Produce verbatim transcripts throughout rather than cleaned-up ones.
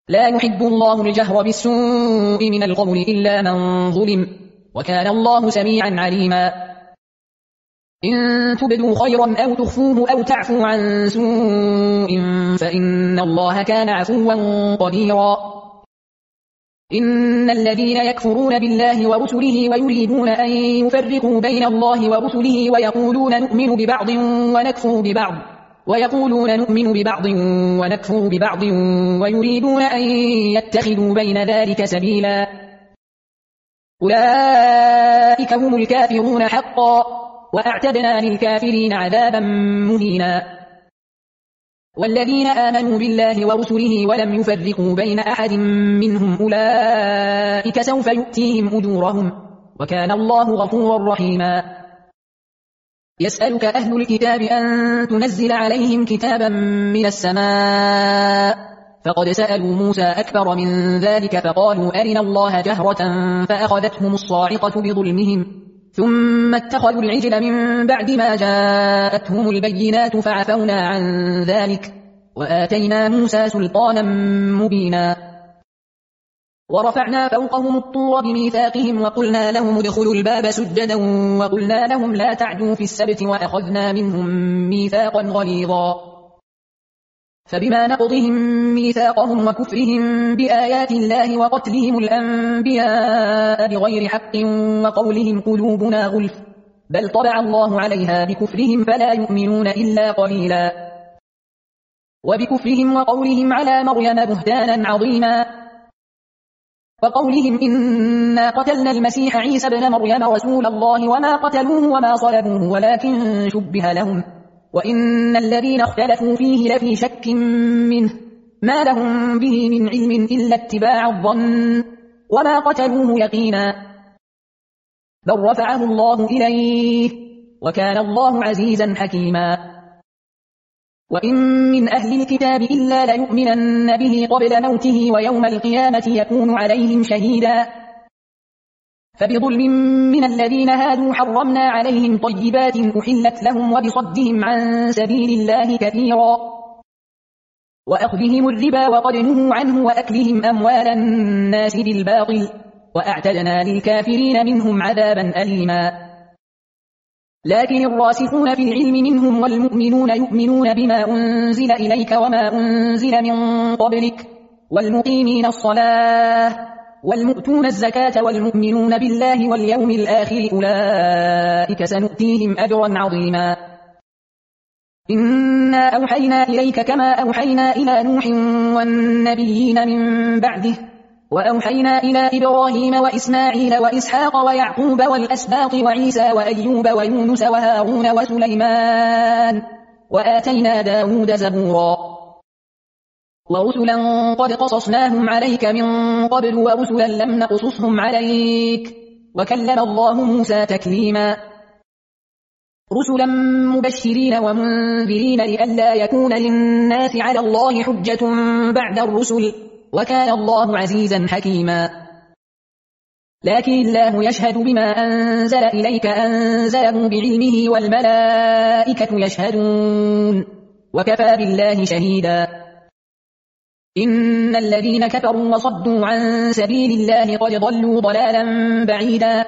لا يحب الله الجهر بالسوء من القول إلا من ظلم، وكان الله سميعا عليما. إن تبدوا خيرا أو تخفوه أو تعفوا عن سوء فإن الله كان عفوا قديرا. إن الذين يكفرون بالله ورسله ويريدون أن يفرقوا بين الله ورسله ويقولون نؤمن ببعض ونكفر ببعض ويقولون نؤمن ببعض ونكفر ببعض ويريدون أن يتخذوا بين ذلك سبيلا، أولئك هم الكافرون حقا، وأعتدنا للكافرين عذابا مهينا. والذين آمنوا بالله ورسله ولم يفرقوا بين أحد منهم أولئك سوف يؤتيهم أجورهم، وكان الله غفورا رحيما. يسألك أهل الكتاب أن تنزل عليهم كتابا من السماء، فقد سألوا موسى أكبر من ذلك فقالوا أرنا الله جهرة فأخذتهم الصاعقة بظلمهم، ثم اتخذوا العجل من بعد ما جاءتهم البينات فعفونا عن ذلك وآتينا موسى سلطانا مبينا. ورفعنا فوقهم الطور بميثاقهم وقلنا لهم ادخلوا الباب سجدا وقلنا لهم لا تعدوا في السبت وأخذنا منهم ميثاقا غليظا. فبما نقضهم ميثاقهم وكفرهم بآيات الله وقتلهم الأنبياء بغير حق وقولهم قلوبنا غلف بل طبع الله عليها بكفرهم فلا يؤمنون إلا قليلا. وبكفرهم وقولهم على مريم بهتانا عظيما، وقولهم إنا قتلنا المسيح عيسى ابن مريم رسول الله وما قتلوه وما صلبوه ولكن شبه لهم، وإن الذين اختلفوا فيه لفي شك منه ما لهم به من علم إلا اتباع الظن وما قتلوه يقينا، بل رفعه الله إليه وكان الله عزيزا حكيما. وإن من أهل الكتاب إلا ليؤمنن به قبل موته ويوم القيامة يكون عليهم شهيدا. فبظلم من الذين هادوا حرمنا عليهم طيبات أحلت لهم وبصدهم عن سبيل الله كثيرا، وأخذهم الربا وقد نهوا عنه وأكلهم أموال الناس بالباطل، وأعتدنا للكافرين منهم عذابا أليما. لكن الراسخون في العلم منهم والمؤمنون يؤمنون بما أنزل إليك وما أنزل من قبلك والمقيمين الصلاة والمؤتون الزكاة والمؤمنون بالله واليوم الآخر أولئك سنؤتيهم أجرا عظيما. إنا أوحينا إليك كما أوحينا إلى نوح والنبيين من بعده، وأوحينا إلى إبراهيم وإسماعيل وإسحاق ويعقوب والأسباط وعيسى وأيوب ويونس وهارون وسليمان، وآتينا داود زبورا. ورسلا قد قصصناهم عليك من قبل ورسلا لم نقصصهم عليك، وكلم الله موسى تكليما. رسلا مبشرين ومنذرين لئلا يكون للناس على الله حجة بعد الرسل، وكان الله عزيزا حكيما. لكن الله يشهد بما أنزل إليك أنزله بعلمه والملائكة يشهدون وكفى بالله شهيدا. إن الذين كفروا وصدوا عن سبيل الله قد ضلوا ضلالا بعيدا.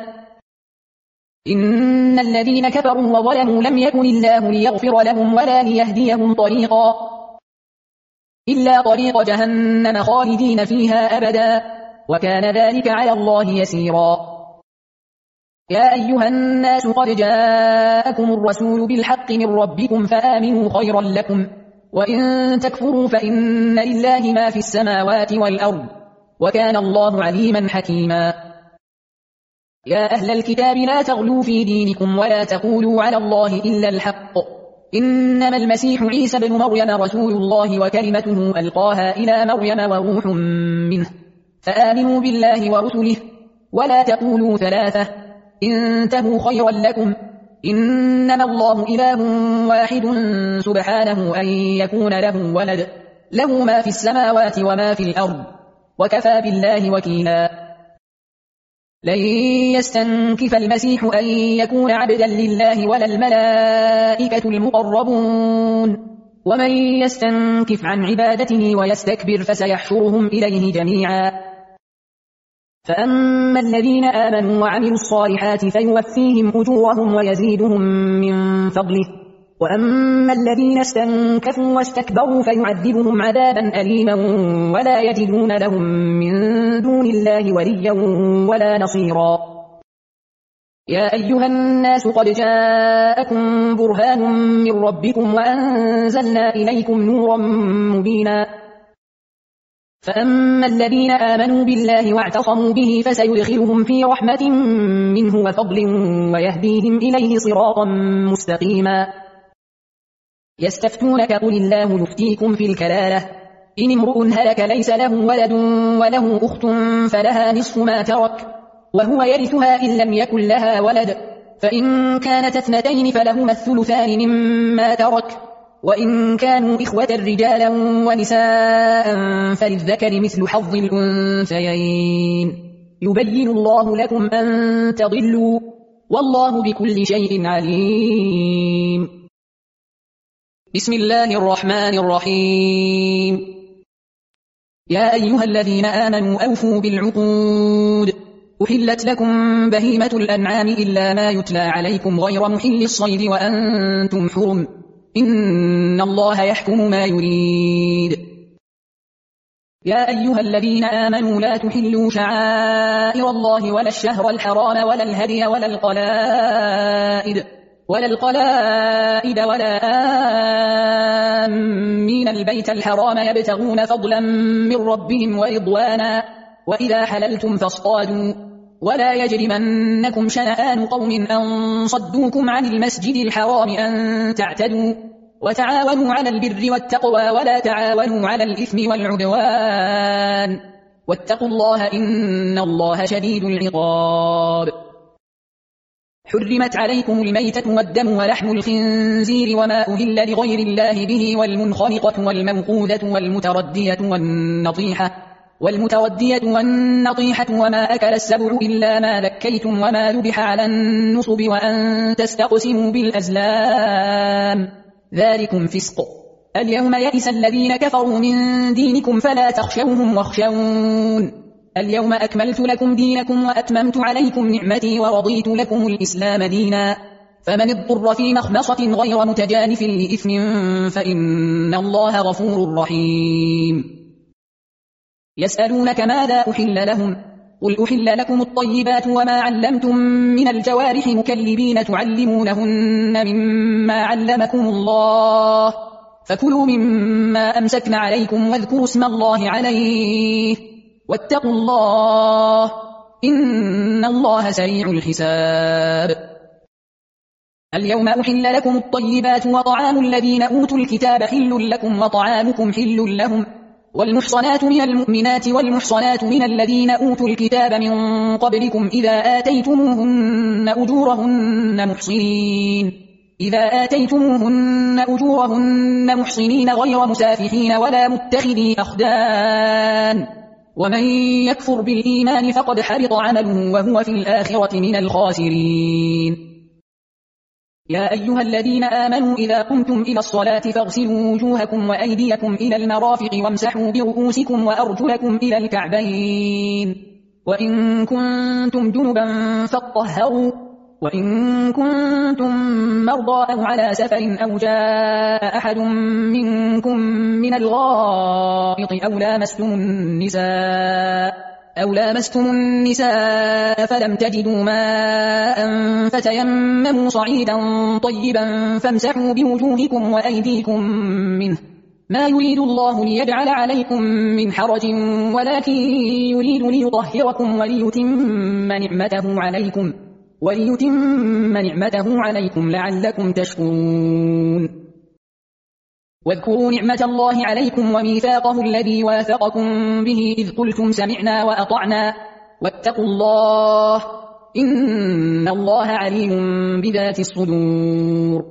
إن الذين كفروا وظلموا لم يكن الله ليغفر لهم ولا ليهديهم طريقا إلا طريق جهنم خالدين فيها أبدا، وكان ذلك على الله يسيرا. يا أيها الناس قد جاءكم الرسول بالحق من ربكم فآمنوا خيرا لكم، وإن تكفروا فإن لله ما في السماوات والأرض، وكان الله عليما حكيما. يا أهل الكتاب لا تغلوا في دينكم ولا تقولوا على الله إلا الحق، إنما المسيح عيسى بن مريم رسول الله وكلمته ألقاها إلى مريم وروح منه، فآمنوا بالله ورسله ولا تقولوا ثلاثة انتهوا خيرا لكم، إنما الله إله واحد سبحانه أن يكون له ولد، له ما في السماوات وما في الأرض، وكفى بالله وكيلا. لن يستنكف المسيح أن يكون عبدا لله ولا الملائكة المقربون، ومن يستنكف عن عبادته ويستكبر فسيحشرهم إليه جميعا. فأما الذين آمنوا وعملوا الصالحات فيوفيهم أجورهم ويزيدهم من فضله، وأما الذين استنكفوا واستكبروا فيعذبهم عذابا أليما ولا يجدون لهم من دون الله وليا ولا نصيرا. يا أيها الناس قد جاءكم برهان من ربكم وأنزلنا إليكم نورا مبينا. فأما الذين آمنوا بالله واعتصموا به فسيدخلهم في رحمة منه وفضل ويهديهم إليه صراطا مستقيما. يستفتونك قل الله يفتيكم في الكلالة إن امرؤ هلك ليس له ولد وله أخت فلها نصف ما ترك وهو يرثها إن لم يكن لها ولد، فإن كانت اثنتين فلهما الثلثان مما ترك، وإن كانوا إخوة رجالا ونساء فللذكر مثل حظ الأنثيين. يبين الله لكم أن تضلوا والله بكل شيء عليم. بسم الله الرحمن الرحيم. يا أيها الذين آمنوا أوفوا بالعقود. أحلت لكم بهيمة الأنعام إلا ما يتلى عليكم غير محل الصيد وأنتم حرم، إن الله يحكم ما يريد. يا أيها الذين آمنوا لا تحلوا شعائر الله ولا الشهر الحرام ولا الهدي ولا القلائد ولا القلائد ولا آمين البيت الحرام يبتغون فضلا من ربهم ورضوانا، وإذا حللتم فاصطادوا، ولا يجرمنكم شنآن قوم أن صدوكم عن المسجد الحرام أن تعتدوا، وتعاونوا على البر والتقوى ولا تعاونوا على الإثم والعدوان، واتقوا الله إن الله شديد العقاب. حرمت عليكم الميتة والدم ولحم الخنزير وما أهل لغير الله به والمنخنقة والموقوذة والمتردية والنطيحة والمتودية والنطيحة وما أكل السبع إلا ما ذكيتم وما ذبح على النصب وأن تستقسموا بالأزلام، ذلكم فسق. اليوم يئس الذين كفروا من دينكم فلا تخشوهم واخشون، اليوم أكملت لكم دينكم وأتممت عليكم نعمتي ورضيت لكم الإسلام دينا، فمن اضطر في مخمصة غير متجانف لإثم فإن الله غفور رحيم. يسألونك ماذا أحل لهم قل أحل لكم الطيبات وما علمتم من الجوارح مكلبين تعلمونهن مما علمكم الله، فكلوا مما أمسكن عليكم واذكروا اسم الله عليه واتقوا الله إن الله سريع الحساب. اليوم أحل لكم الطيبات وطعام الذين أوتوا الكتاب حل لكم وطعامكم حل لهم، والمحصنات من المؤمنات والمحصنات من الذين أوتوا الكتاب من قبلكم إذا آتيتموهن أجورهن محصنين إذا آتيتموهن أجورهن محصنين غير مسافحين ولا متخذي أخدان، ومن يكفر بالإيمان فقد حبط عمله وهو في الآخرة من الخاسرين. يا أيها الذين آمنوا إذا قمتم إلى الصلاة فاغسلوا وجوهكم وأيديكم إلى المرافق وامسحوا برؤوسكم وأرجلكم إلى الكعبين، وإن كنتم جنبا فاطهروا، وإن كنتم مرضى أو على سفر أو جاء أحد منكم من الغائط أو لامستم النساء أو لامستم النساء فلم تجدوا ماء فتيمموا صعيدا طيبا فامسحوا بوجوهكم وأيديكم منه، ما يريد الله ليجعل عليكم من حرج ولكن يريد ليطهركم وليتم نعمته عليكم وليتم نعمته عليكم لعلكم تشكرون. واذكروا نعمة الله عليكم وميثاقه الذي واثقكم به إذ قلتم سمعنا وأطعنا واتقوا الله إن الله عليم بذات الصدور.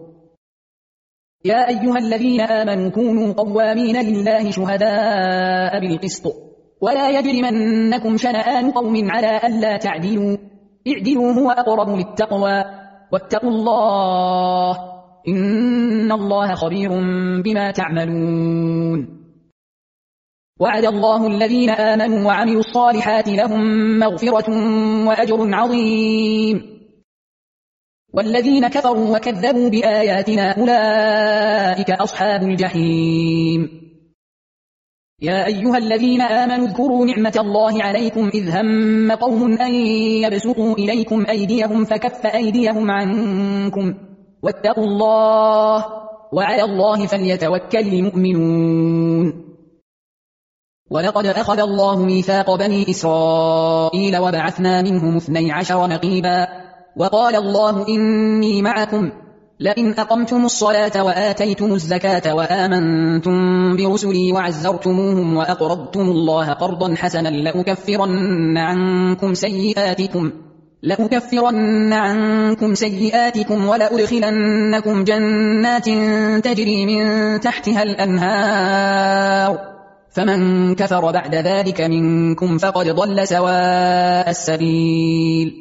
يا أيها الذين آمنوا كونوا قوامين لله شهداء بالقسط ولا يجرمنكم شنآن قوم على ألا تعدلوا اعدلوا هو أقرب للتقوى واتقوا الله إن الله خبير بما تعملون. وعد الله الذين آمنوا وعملوا الصالحات لهم مغفرة وأجر عظيم. والذين كفروا وكذبوا بآياتنا أولئك أصحاب الجحيم. يا أيها الذين آمنوا اذكروا نعمة الله عليكم إذ هم قوم أن يبسطوا إليكم أيديهم فكف أيديهم عنكم واتقوا الله وعلى الله فليتوكل المؤمنون. ولقد أخذ الله ميثاق بني إسرائيل وبعثنا منهم اثني عشر نقيبا وقال الله إني معكم لئن أقمتم الصلاة وآتيتم الزكاة وآمنتم برسلي وعزرتموهم وأقرضتم الله قرضا حسنا لأكفرن عنكم سيئاتكم لأكفرن عنكم سيئاتكم ولأدخلنكم جنات تجري من تحتها الأنهار فمن كفر بعد ذلك منكم فقد ضل سواء السبيل.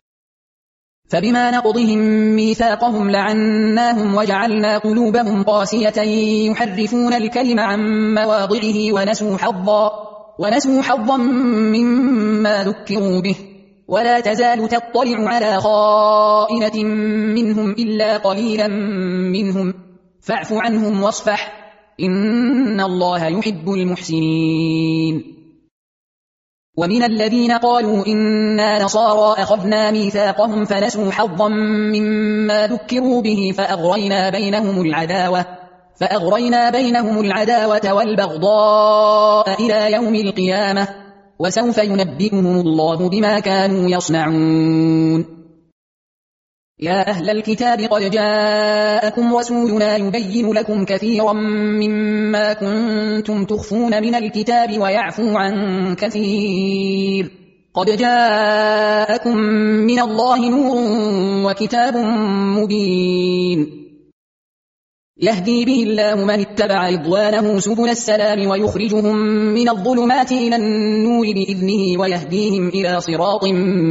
فبما نقضهم ميثاقهم لعناهم وجعلنا قلوبهم قاسية يحرفون الكلم عن مواضعه ونسوا حظا ونسوا حظا مما ذكروا به ولا تزال تطلع على خائنة منهم إلا قليلا منهم فاعف عنهم واصفح إن الله يحب المحسنين. ومن الذين قالوا إنا نصارى أخذنا ميثاقهم فنسوا حظا مما ذكروا به فأغرينا بينهم العداوة فأغرينا بينهم العداوة والبغضاء إلى يوم القيامة وسوف ينبئهم الله بما كانوا يصنعون. يا أهل الكتاب قد جاءكم رسولنا يبين لكم كثيرا مما كنتم تخفون من الكتاب ويعفو عن كثير قد جاءكم من الله نور وكتاب مبين يهدي به الله من اتبع رضوانه سبل السلام ويخرجهم من الظلمات إلى النور بإذنه ويهديهم إلى صراط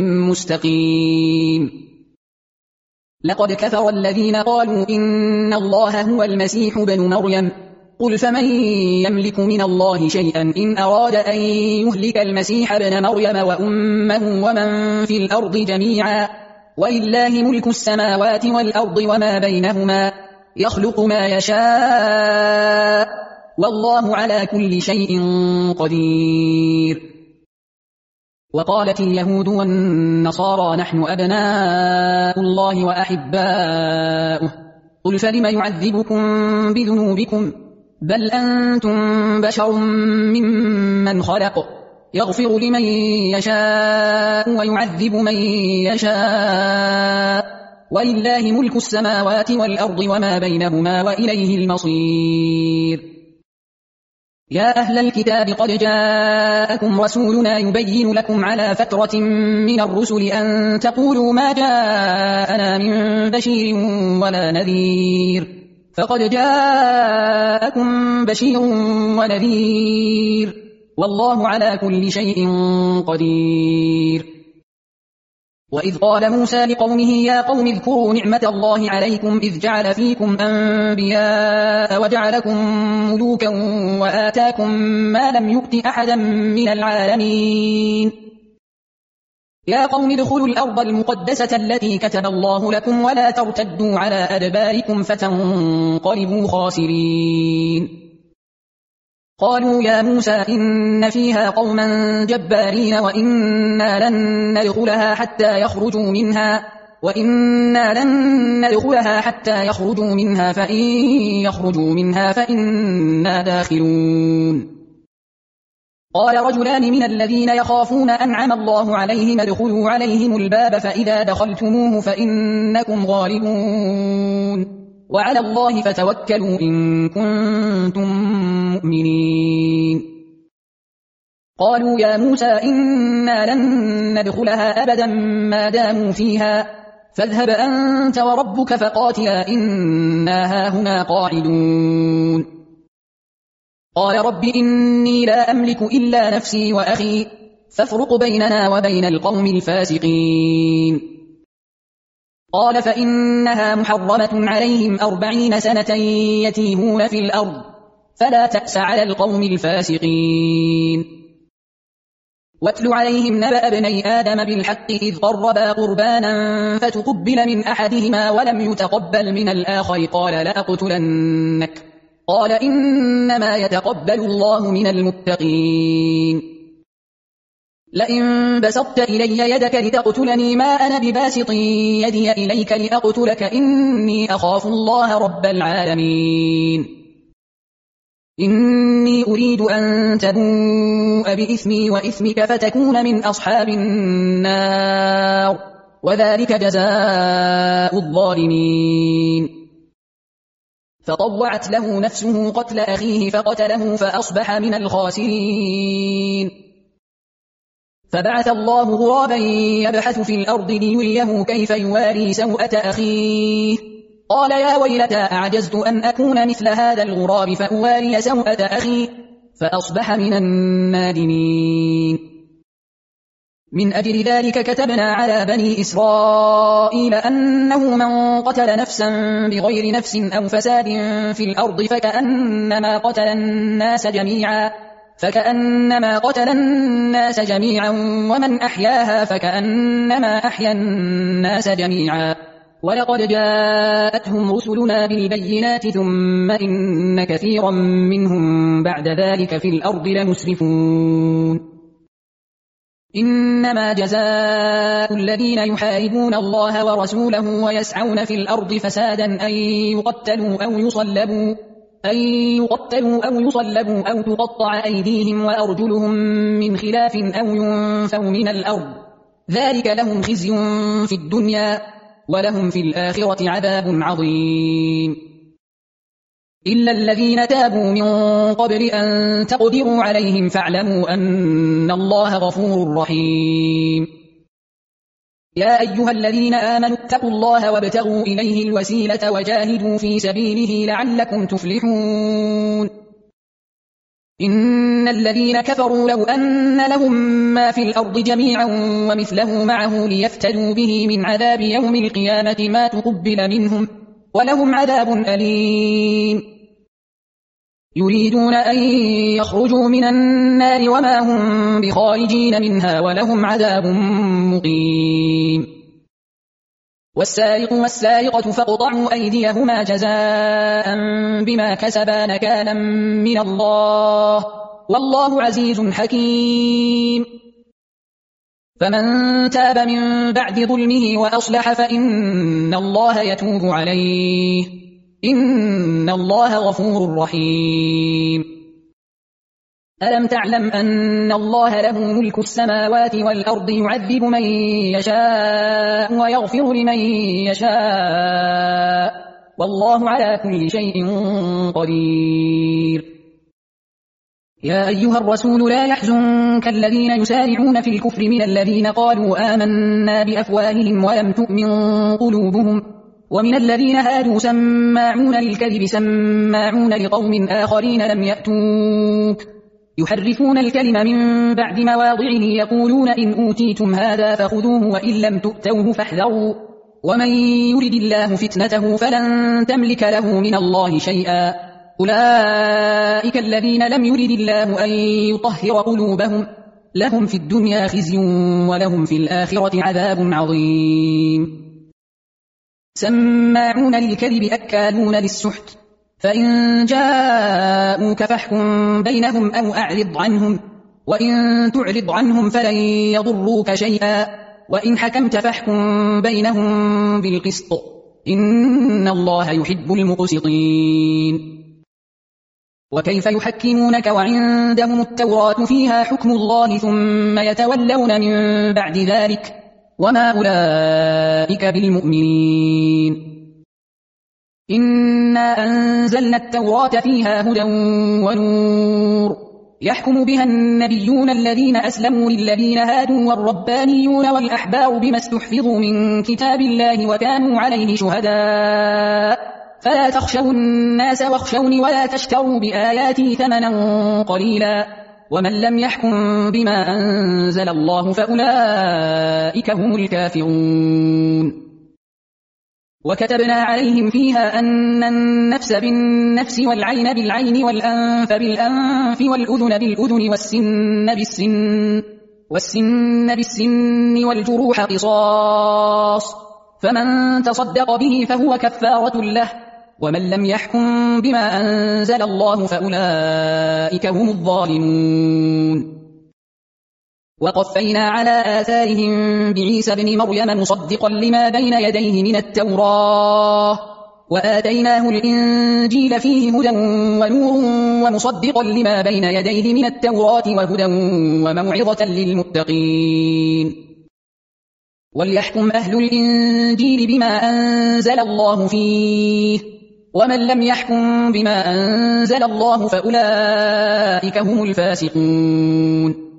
مستقيم. لقد كفر الذين قالوا إن الله هو المسيح ابن مريم قل فمن يملك من الله شيئا إن أراد أن يهلك المسيح ابن مريم وأمه ومن في الأرض جميعا ولله ملك السماوات والأرض وما بينهما يخلق ما يشاء والله على كل شيء قدير. وقالت اليهود والنصارى نحن أبناء الله وأحباؤه قل فلم يعذبكم بذنوبكم بل أنتم بشر ممن خلق يغفر لمن يشاء ويعذب من يشاء ولله ملك السماوات والأرض وما بينهما وإليه المصير. يا أهل الكتاب قد جاءكم رسولنا يبين لكم على فترة من الرسل أن تقولوا ما جاءنا من بشير ولا نذير فقد جاءكم بشير ونذير والله على كل شيء قدير. وإذ قال موسى لقومه يا قوم اذكروا نعمة الله عليكم إذ جعل فيكم أنبياء وجعلكم ملوكا وآتاكم ما لم يؤت أحدا من العالمين. يا قوم ادخلوا الأرض المقدسة التي كتب الله لكم ولا ترتدوا على أدباركم فتنقلبوا خاسرين. قالوا يا موسى إن فيها قوما جبارين وإنا لن ندخلها حتى يخرجوا منها وإنا لن ندخلها حتى يخرجوا منها فإن يخرجوا منها فإنا داخلون. قال رجلان من الذين يخافون أنعم الله عليهم ادخلوا عليهم الباب فإذا دخلتموه فإنكم غالبون وعلى الله فتوكلوا إن كنتم مؤمنين. قالوا يا موسى إنا لن ندخلها أبدا ما داموا فيها فاذهب أنت وربك فقاتلا إنا هاهنا قاعدون. قال رب إني لا أملك إلا نفسي وأخي فافرق بيننا وبين القوم الفاسقين. قال فإنها محرمة عليهم أربعين سنة يتيهون في الأرض فلا تأس على القوم الفاسقين. واتل عليهم نبأ ابني آدم بالحق إذ قربا قربانا فتقبل من أحدهما ولم يتقبل من الآخر قال لأقتلنك قال إنما يتقبل الله من المتقين. لئن بسطت إلي يدك لتقتلني ما أنا بباسط يدي إليك لأقتلك إني أخاف الله رب العالمين. إني أريد أن تبوء بإثمي وإثمك فتكون من أصحاب النار وذلك جزاء الظالمين. فطوعت له نفسه قتل أخيه فقتله فأصبح من الخاسرين. فبعث الله غرابا يبحث في الأرض ليريه كيف يواري سوءة أخيه قال يا ويلتى أعجزت أن أكون مثل هذا الغراب فأواري سوءة أخي فأصبح من النادمين. من أجل ذلك كتبنا على بني إسرائيل أنه من قتل نفسا بغير نفس أو فساد في الأرض فكأنما قتل الناس جميعا فكأنما قتل الناس جميعا ومن أحياها فكأنما أحيا الناس جميعا. ولقد جاءتهم رسلنا بالبينات ثم إن كثيرا منهم بعد ذلك في الأرض لمسرفون. إنما جزاء الذين يحاربون الله ورسوله ويسعون في الأرض فسادا أن يقتلوا أو يصلبوا أن يقتلوا أو يصلبوا أو تقطع أيديهم وأرجلهم من خلاف أو ينفوا من الأرض ذلك لهم خزي في الدنيا ولهم في الآخرة عذاب عظيم. إلا الذين تابوا من قبل أن تقدروا عليهم فاعلموا أن الله غفور رحيم. يا أيها الذين آمنوا اتقوا الله وابتغوا إليه الوسيلة وجاهدوا في سبيله لعلكم تفلحون. إن الذين كفروا لو أن لهم ما في الأرض جميعا ومثله معه ليفتدوا به من عذاب يوم القيامة ما تقبل منهم ولهم عذاب أليم. يريدون أن يخرجوا من النار وما هم بخارجين منها ولهم عذاب مقيم. والسارق والسارقة فاقطعوا أيديهما جزاء بما كسبا نكالا من الله والله عزيز حكيم. فمن تاب من بعد ظلمه وأصلح فإن الله يتوب عليه إن الله غفور رحيم. ألم تعلم أن الله له ملك السماوات والأرض يعذب من يشاء ويغفر لمن يشاء والله على كل شيء قدير. يا أيها الرسول لا يحزنك الذين يسارعون في الكفر من الذين قالوا آمنا بأفواههم ولم تؤمن قلوبهم ومن الذين هادوا سماعون للكذب سماعون لقوم آخرين لم يأتوك يحرفون الكلم من بعد مواضعه يقولون إن أوتيتم هذا فخذوه وإن لم تؤتوه فاحذروا ومن يرد الله فتنته فلن تملك له من الله شيئا أولئك الذين لم يرد الله أن يطهر قلوبهم لهم في الدنيا خزي ولهم في الآخرة عذاب عظيم. سماعون للكذب أكالون للسحت فإن جاءوك فاحكم بينهم أو أعرض عنهم وإن تعرض عنهم فلن يضروك شيئا وإن حكمت فاحكم بينهم بالقسط إن الله يحب المقسطين. وكيف يحكمونك وعندهم التوراة فيها حكم الله ثم يتولون من بعد ذلك وما أولئك بالمؤمنين. إنا أنزلنا التوراة فيها هدى ونور يحكم بها النبيون الذين أسلموا للذين هادوا والربانيون والأحبار بما استحفظوا من كتاب الله وكانوا عليه شهداء فلا تخشوا الناس واخشوني ولا تشتروا بآياتي ثمنا قليلا ومن لم يحكم بما أنزل الله فأولئك هم الكافرون. وكتبنا عليهم فيها أن النفس بالنفس والعين بالعين والأنف بالأنف والأذن بالأذن والسن بالسن والسن بالسن والجروح قصاص، فمن تصدق به فهو كفارة له، ومن لم يحكم بما أنزل الله فأولئك هم الظالمون. وقفينا على آثارهم بعيسى ابن مريم مصدقا لما بين يديه من التوراة، وآتيناه الإنجيل فيه هدى ونور ومصدقا لما بين يديه من التوراة وهدى وموعظة للمتقين. وليحكم أهل الإنجيل بما أنزل الله فيه، ومن لم يحكم بما أنزل الله فأولئك هم الفاسقون.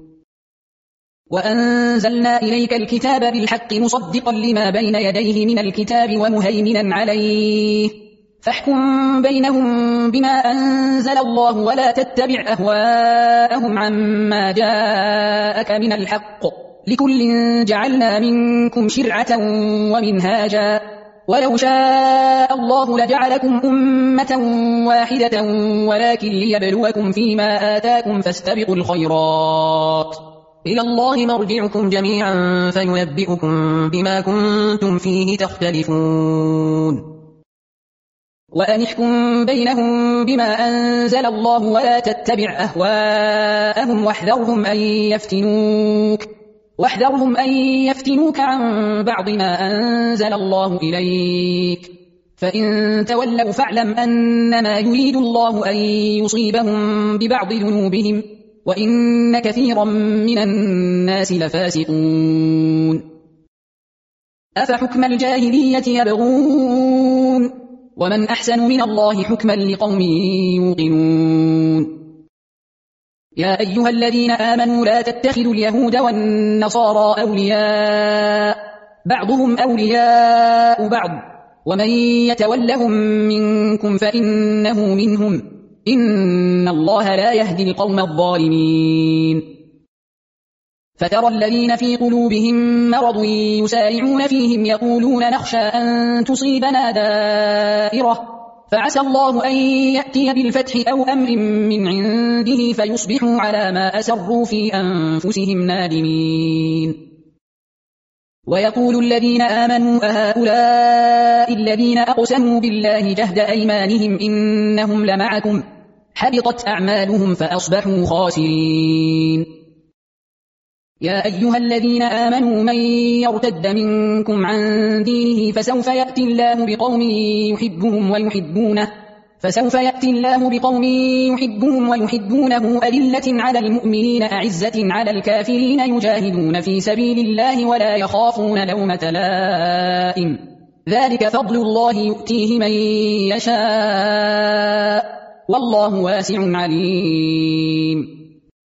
وأنزلنا إليك الكتاب بالحق مصدقا لما بين يديه من الكتاب ومهيمنا عليه، فاحكم بينهم بما أنزل الله ولا تتبع أهواءهم عما جاءك من الحق، لكل جعلنا منكم شرعة ومنهاجا، ولو شاء الله لجعلكم أمة واحدة ولكن ليبلوكم فيما آتاكم فاستبقوا الخيرات، إلى الله مرجعكم جميعا فينبئكم بما كنتم فيه تختلفون. وأن احكم بينهم بما أنزل الله ولا تتبع أهواءهم واحذرهم أن يفتنوك واحذرهم أن يفتنوك عن بعض ما أنزل الله إليك، فإن تولوا فاعلم أنما يريد الله أن يصيبهم ببعض ذنوبهم وإن كثيرا من الناس لفاسقون. أفحكم الجاهلية يبغون ومن أحسن من الله حكما لقوم يوقنون. يا أيها الذين آمنوا لا تتخذوا اليهود والنصارى أولياء بعضهم أولياء بعض ومن يتولهم منكم فإنه منهم إن الله لا يهدي القوم الظالمين. فترى الذين في قلوبهم مرض يسارعون فيهم يقولون نخشى أن تصيبنا دائرة فعسى الله أن يأتي بالفتح أو أمر من عنده فيصبحوا على ما أسروا في أنفسهم نادمين. ويقول الذين آمنوا أهؤلاء الذين أقسموا بالله جهد أيمانهم إنهم لمعكم حبطت أعمالهم فأصبحوا خاسرين. يا أيها الذين آمنوا من يرتد منكم عن دينه فسوف يأتي الله بقوم يحبهم ويحبونه فسوف يأتي الله بقوم يحبهم ويحبونه أذلة على المؤمنين أعزة على الكافرين يجاهدون في سبيل الله ولا يخافون لومة لائم ذلك فضل الله يؤتيه من يشاء والله واسع عليم.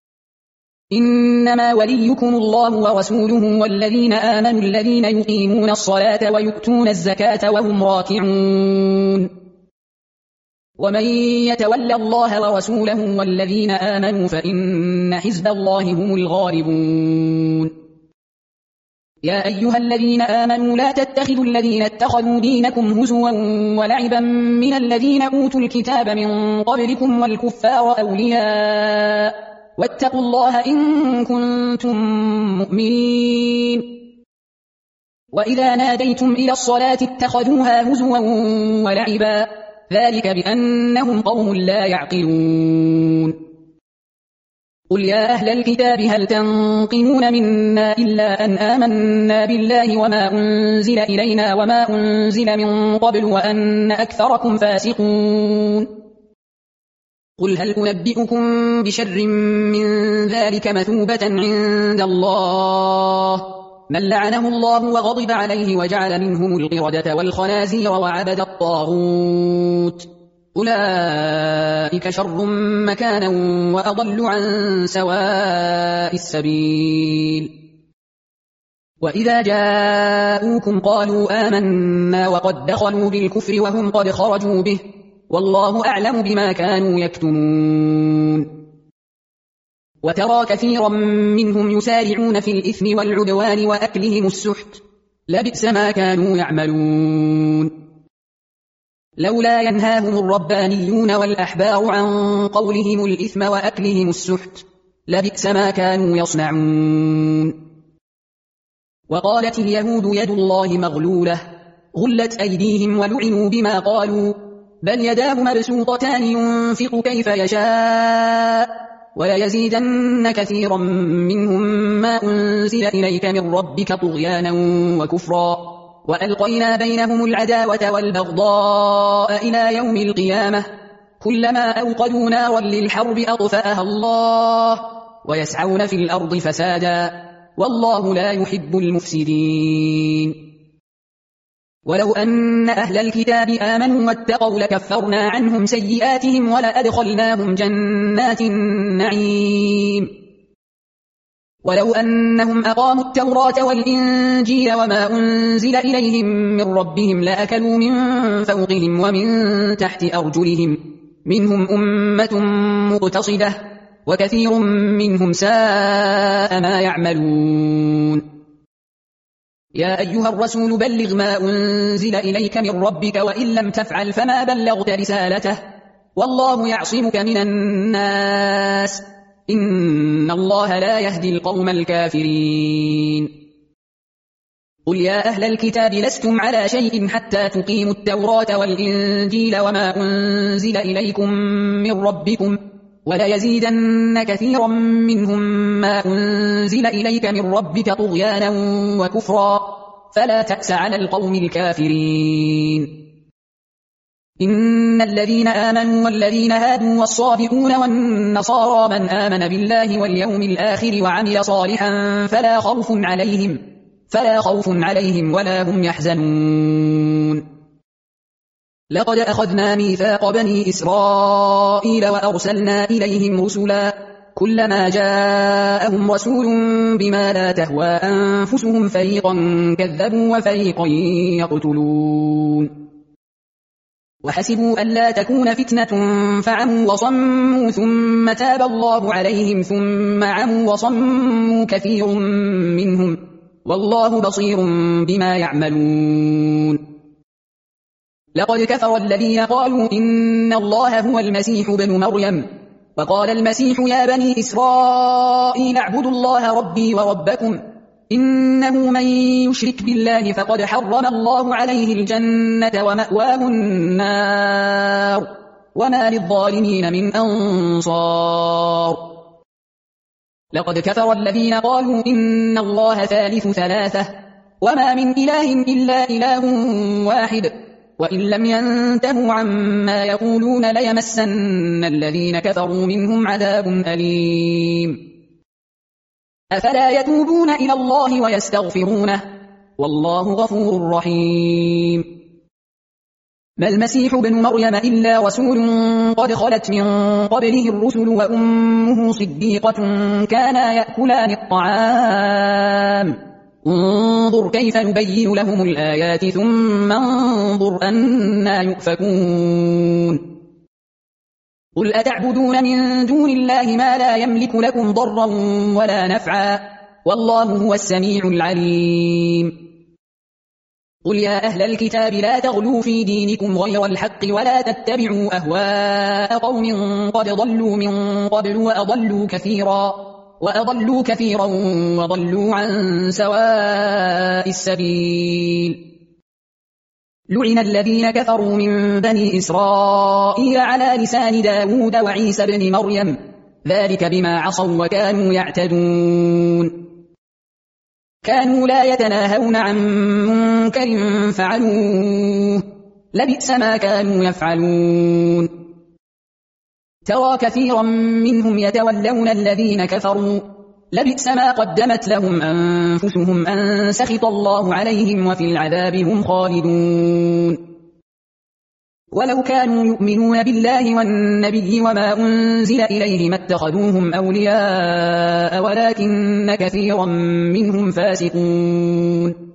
إنما وليكم الله ورسوله والذين آمنوا الذين يقيمون الصلاة ويؤتون الزكاة وهم راكعون. ومن يتولى الله ورسوله والذين آمنوا فإن حزب الله هم الغالبون. يا أيها الذين آمنوا لا تتخذوا الذين اتخذوا دينكم هزوا ولعبا من الذين أوتوا الكتاب من قبلكم والكفار أولياء واتقوا الله إن كنتم مؤمنين. وإذا ناديتم إلى الصلاة اتخذوها هزوا ولعبا ذلك بأنهم قوم لا يعقلون. قل يا أهل الكتاب هل تنقمون منا إلا أن آمنا بالله وما أنزل إلينا وما أنزل من قبل وأن أكثركم فاسقون. قل هل أنبئكم بشر من ذلك مثوبة عند الله من لعنه الله وغضب عليه وجعل منهم القردة والخنازير وعبد الطاغوت أولئك شر مكانا وأضل عن سواء السبيل. وإذا جاءوكم قالوا آمنا وقد دخلوا بالكفر وهم قد خرجوا به والله أعلم بما كانوا يكتمون. وترى كثيرا منهم يسارعون في الإثم والعدوان وأكلهم السحت لبئس ما كانوا يعملون. لولا ينهاهم الربانيون والأحبار عن قولهم الإثم وأكلهم السحت لبئس ما كانوا يصنعون. وقالت اليهود يد الله مغلولة غلت أيديهم ولعنوا بما قالوا بل يداه مبسوطتان ينفق كيف يشاء وليزيدن كثيرا منهم ما أنزل إليك من ربك طغيانا وكفرا وألقينا بينهم العداوة والبغضاء إلى يوم القيامة كلما أوقدوا نارا للحرب أطفأها الله ويسعون في الأرض فسادا والله لا يحب المفسدين. ولو أن أهل الكتاب آمنوا واتقوا لكفرنا عنهم سيئاتهم ولأدخلناهم جنات النعيم. ولو أنهم أقاموا التوراة والإنجيل وما أنزل إليهم من ربهم لأكلوا من فوقهم ومن تحت أرجلهم منهم أمة مقتصدة وكثير منهم ساء ما يعملون. يا أيها الرسول بلغ ما أنزل إليك من ربك وإن لم تفعل فما بلغت رسالته والله يعصمك من الناس إن الله لا يهدي القوم الكافرين. قل يا أهل الكتاب لستم على شيء حتى تقيموا التوراة والإنجيل وما أنزل إليكم من ربكم وليزيدن كثيرا منهم ما أنزل إليك من ربك طغيانا وكفرا فلا تأس على القوم الكافرين. إن الذين آمنوا والذين هادوا والصابئون والنصارى من آمن بالله واليوم الآخر وعمل صالحا فلا خوف عليهم فلا خوف عليهم ولا هم يحزنون. لقد أخذنا ميثاق بني إسرائيل وأرسلنا إليهم رسلا كلما جاءهم رسول بما لا تهوى أنفسهم فريقا كذبوا وفريقا يقتلون. وحسبوا ألا تكون فتنة فعموا وصموا ثم تاب الله عليهم ثم عموا وصموا كثير منهم والله بصير بما يعملون. لقد كفر الذين قالوا إن الله هو المسيح ابن مريم وقال المسيح يا بني إسرائيل اعبدوا الله ربي وربكم إنه من يشرك بالله فقد حرم الله عليه الجنة ومأواه النار وما للظالمين من أنصار. لقد كفر الذين قالوا إن الله ثالث ثلاثة وما من إله إلا إله واحد وإن لم ينتهوا عما يقولون ليمسن الذين كفروا منهم عذاب أليم. أفلا يتوبون إلى الله ويستغفرونه والله غفور رحيم. ما المسيح ابن مريم إلا رسول قد خلت من قبله الرسل وأمه صديقة كانا يأكلان الطعام انظر كيف نبين لهم الآيات ثم انظر أنا يؤفكون. قل أتعبدون من دون الله ما لا يملك لكم ضرا ولا نفعا والله هو السميع العليم. قل يا أهل الكتاب لا تغلوا في دينكم غير الحق ولا تتبعوا أهواء قوم قد ضلوا من قبل وأضلوا كثيرا وأضلوا كثيرا وضلوا عن سواء السبيل. لعن الذين كفروا من بني إسرائيل على لسان داود وعيسى بن مريم ذلك بما عصوا وكانوا يعتدون. كانوا لا يتناهون عن منكر فعلوه لبئس ما كانوا يفعلون. ترى كثيرا منهم يتولون الذين كفروا لبئس ما قدمت لهم أنفسهم أن سخط الله عليهم وفي العذاب هم خالدون. ولو كانوا يؤمنون بالله والنبي وما أنزل إليه ما اتخذوهم أولياء ولكن كثيرا منهم فاسقون.